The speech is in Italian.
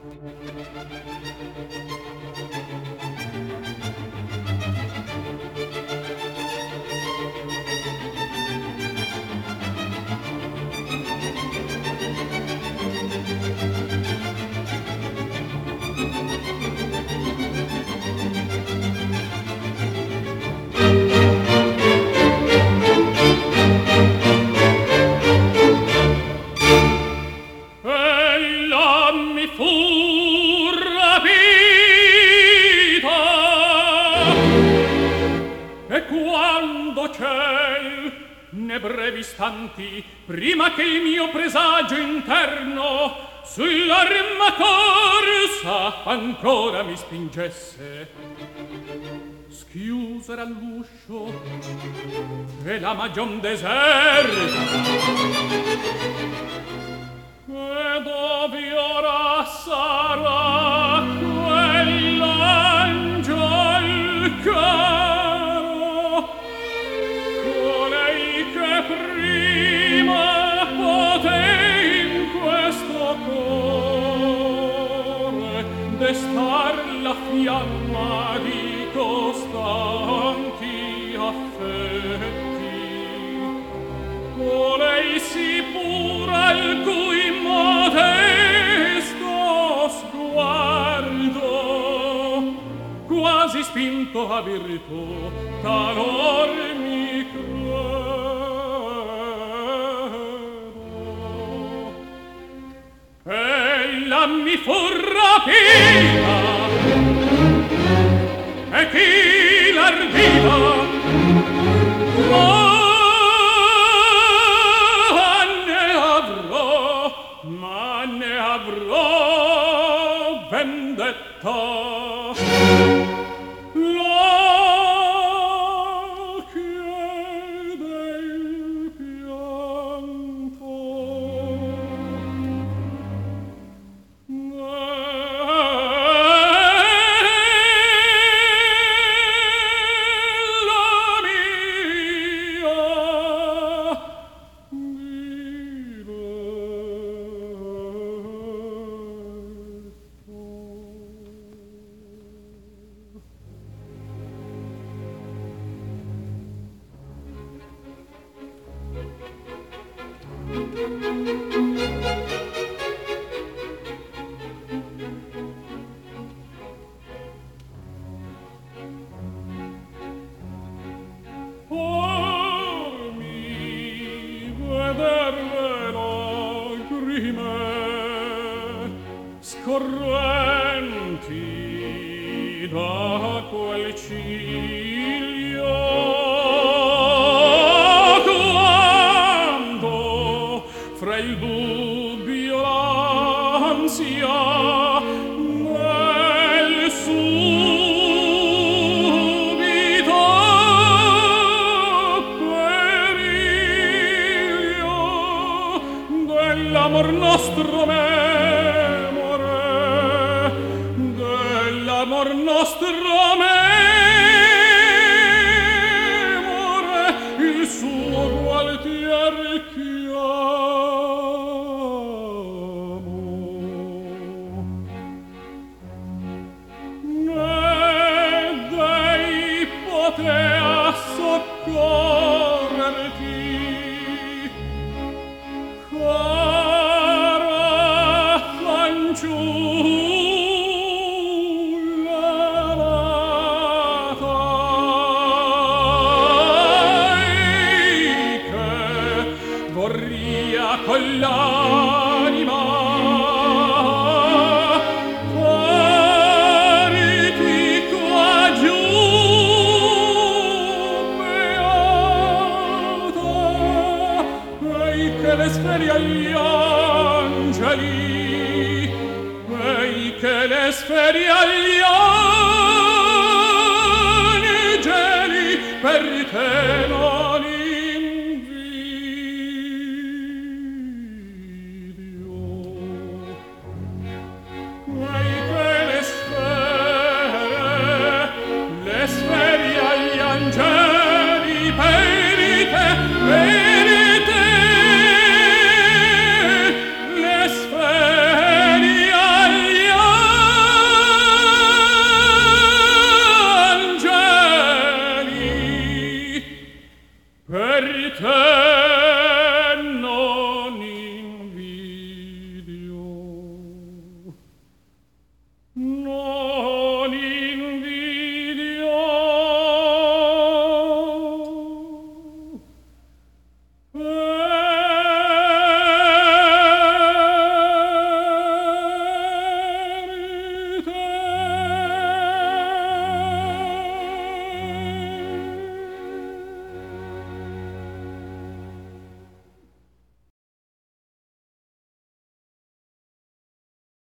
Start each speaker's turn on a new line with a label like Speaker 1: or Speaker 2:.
Speaker 1: Prima che il mio presagio interno sull'arma corsa ancora mi spingesse, schiusera l'uscio e la magion deserta, e dove ora sarà quell'angel caro, colei che prima destar la fiamma di costanti affetti, colei si pura il cui modesto sguardo quasi spinto a virtù talor mi credo. Ella mi fu rapita e chi l'ardiva ma ne avrò vendetta. Scorrenti da quel ciglio, quando fra il dubbio l'ansia nel subito periglio dell'amor nostro nostro memore, il suo gualtier chiamo. Ne dei potea soccorrerti, cara fanciulla. Con l'anima fariti qua giù beata, ei che le sferi agli angeli, ei che le sferi agli angeli.